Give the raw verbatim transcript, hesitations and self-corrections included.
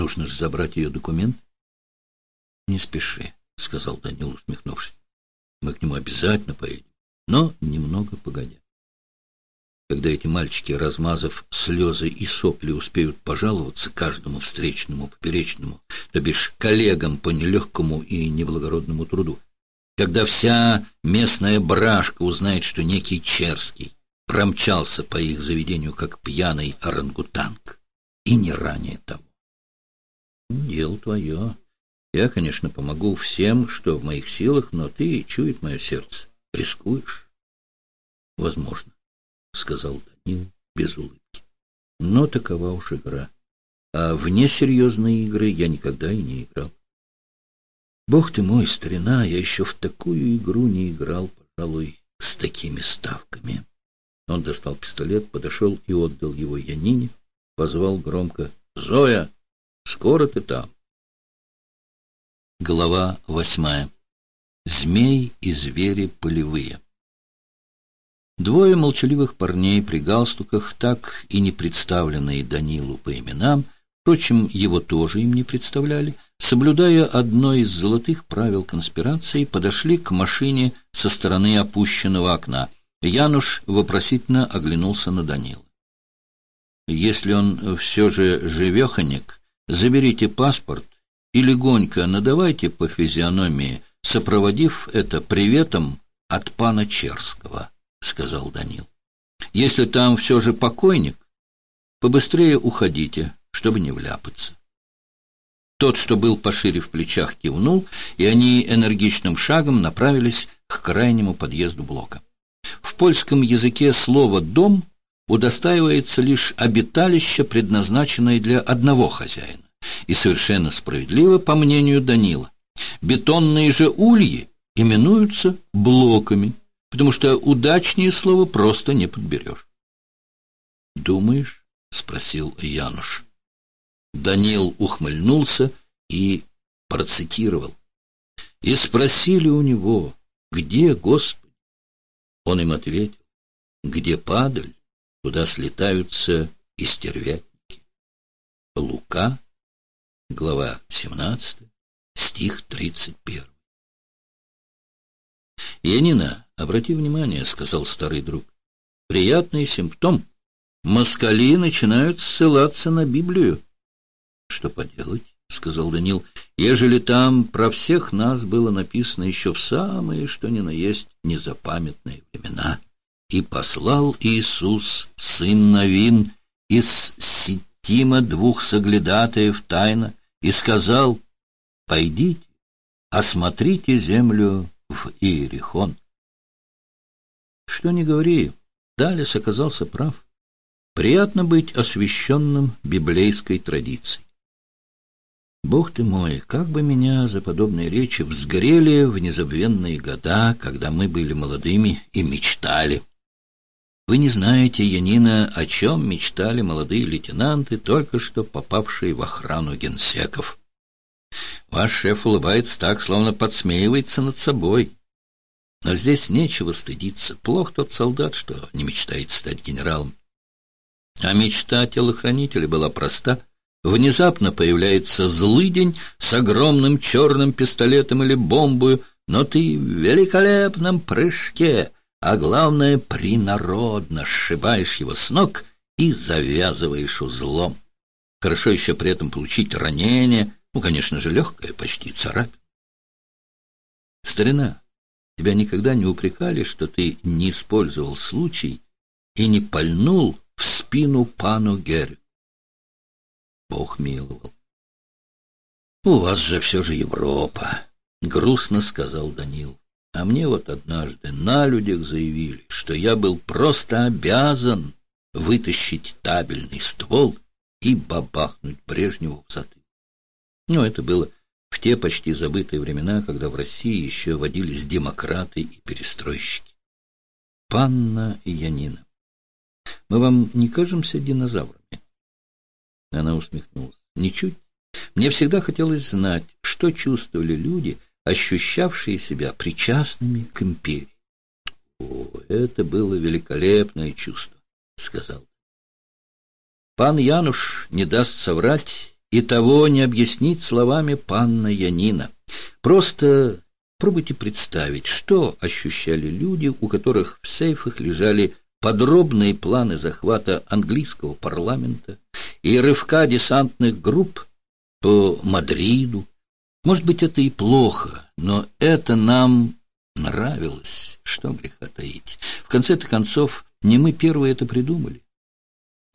Нужно же забрать ее документ. — Не спеши, — сказал Данил, усмехнувшись. — Мы к нему обязательно поедем, но немного погодя. Когда эти мальчики, размазав слезы и сопли, успеют пожаловаться каждому встречному, поперечному, то бишь коллегам по нелегкому и неблагородному труду, когда вся местная брашка узнает, что некий Черский промчался по их заведению, как пьяный орангутанг, и не ранее того. Дело твое. Я, конечно, помогу всем, что в моих силах, но ты, чует мое сердце, рискуешь. Возможно, — сказал Данил без улыбки. Но такова уж игра. А в несерьезные игры я никогда и не играл. Бог ты мой, старина, я еще в такую игру не играл, пожалуй, с такими ставками. Он достал пистолет, подошел и отдал его Янине, позвал громко: «Зоя, скоро ты там?» Глава восьмая. Змей и звери полевые. Двое молчаливых парней при галстуках, так и не представленные Данилу по именам, впрочем, его тоже им не представляли, соблюдая одно из золотых правил конспирации, подошли к машине со стороны опущенного окна. Януш вопросительно оглянулся на Данила. «Если он все же живеханик, заберите паспорт и легонько надавайте по физиономии, сопроводив это приветом от пана Черского», — сказал Данил. «Если там все же покойник, побыстрее уходите, чтобы не вляпаться». Тот, что был пошире в плечах, кивнул, и они энергичным шагом направились к крайнему подъезду блока. В польском языке слово «дом» удостаивается лишь обиталище, предназначенное для одного хозяина. И совершенно справедливо, по мнению Данила. Бетонные же ульи именуются блоками, потому что удачнее слова просто не подберешь. «Думаешь?» — спросил Януш. Данил ухмыльнулся и процитировал. «И спросили у него, где Господи?» Он им ответил: «Где падаль, туда слетаются и стервятники». Лука, глава семнадцатая, стих тридцать первый. «Янина, обрати внимание, — сказал старый друг, — приятный симптом. Москали начинают ссылаться на Библию». «Что поделать, — сказал Данил, — ежели там про всех нас было написано еще в самые, что ни на есть, незапамятные времена. И послал Иисус, сын Навин, из Ситима двух соглядатаев тайно, и сказал: пойдите, осмотрите землю в Иерихон». Что ни говори, Далес оказался прав. Приятно быть освященным библейской традицией. Бог ты мой, как бы меня за подобные речи взгорели в незабвенные года, когда мы были молодыми и мечтали. Вы не знаете, Янина, о чем мечтали молодые лейтенанты, только что попавшие в охрану генсеков. Ваш шеф улыбается так, словно подсмеивается над собой. Но здесь нечего стыдиться. Плох тот солдат, что не мечтает стать генералом. А мечта телохранителя была проста. Внезапно появляется злыдень с огромным черным пистолетом или бомбою, но ты в великолепном прыжке, а главное, принародно сшибаешь его с ног и завязываешь узлом. Хорошо еще при этом получить ранение, ну, конечно же, легкое, почти царапина. Старина, тебя никогда не упрекали, что ты не использовал случай и не пальнул в спину пану Герю? Бог миловал. — У вас же все же Европа, — грустно сказал Данил. А мне вот однажды на людях заявили, что я был просто обязан вытащить табельный ствол и бабахнуть Брежневу в затылок. Но это было в те почти забытые времена, когда в России еще водились демократы и перестройщики. Панна и Янина, мы вам не кажемся динозаврами? Она усмехнулась. Ничуть. Мне всегда хотелось знать, что чувствовали люди, ощущавшие себя причастными к империи. О, это было великолепное чувство, сказал. Пан Януш не даст соврать и того не объяснить словами панна Янина. Просто пробуйте представить, что ощущали люди, у которых в сейфах лежали подробные планы захвата английского парламента и рывка десантных групп по Мадриду. Может быть, это и плохо, но это нам нравилось, что греха таить. В конце-то концов, не мы первые это придумали.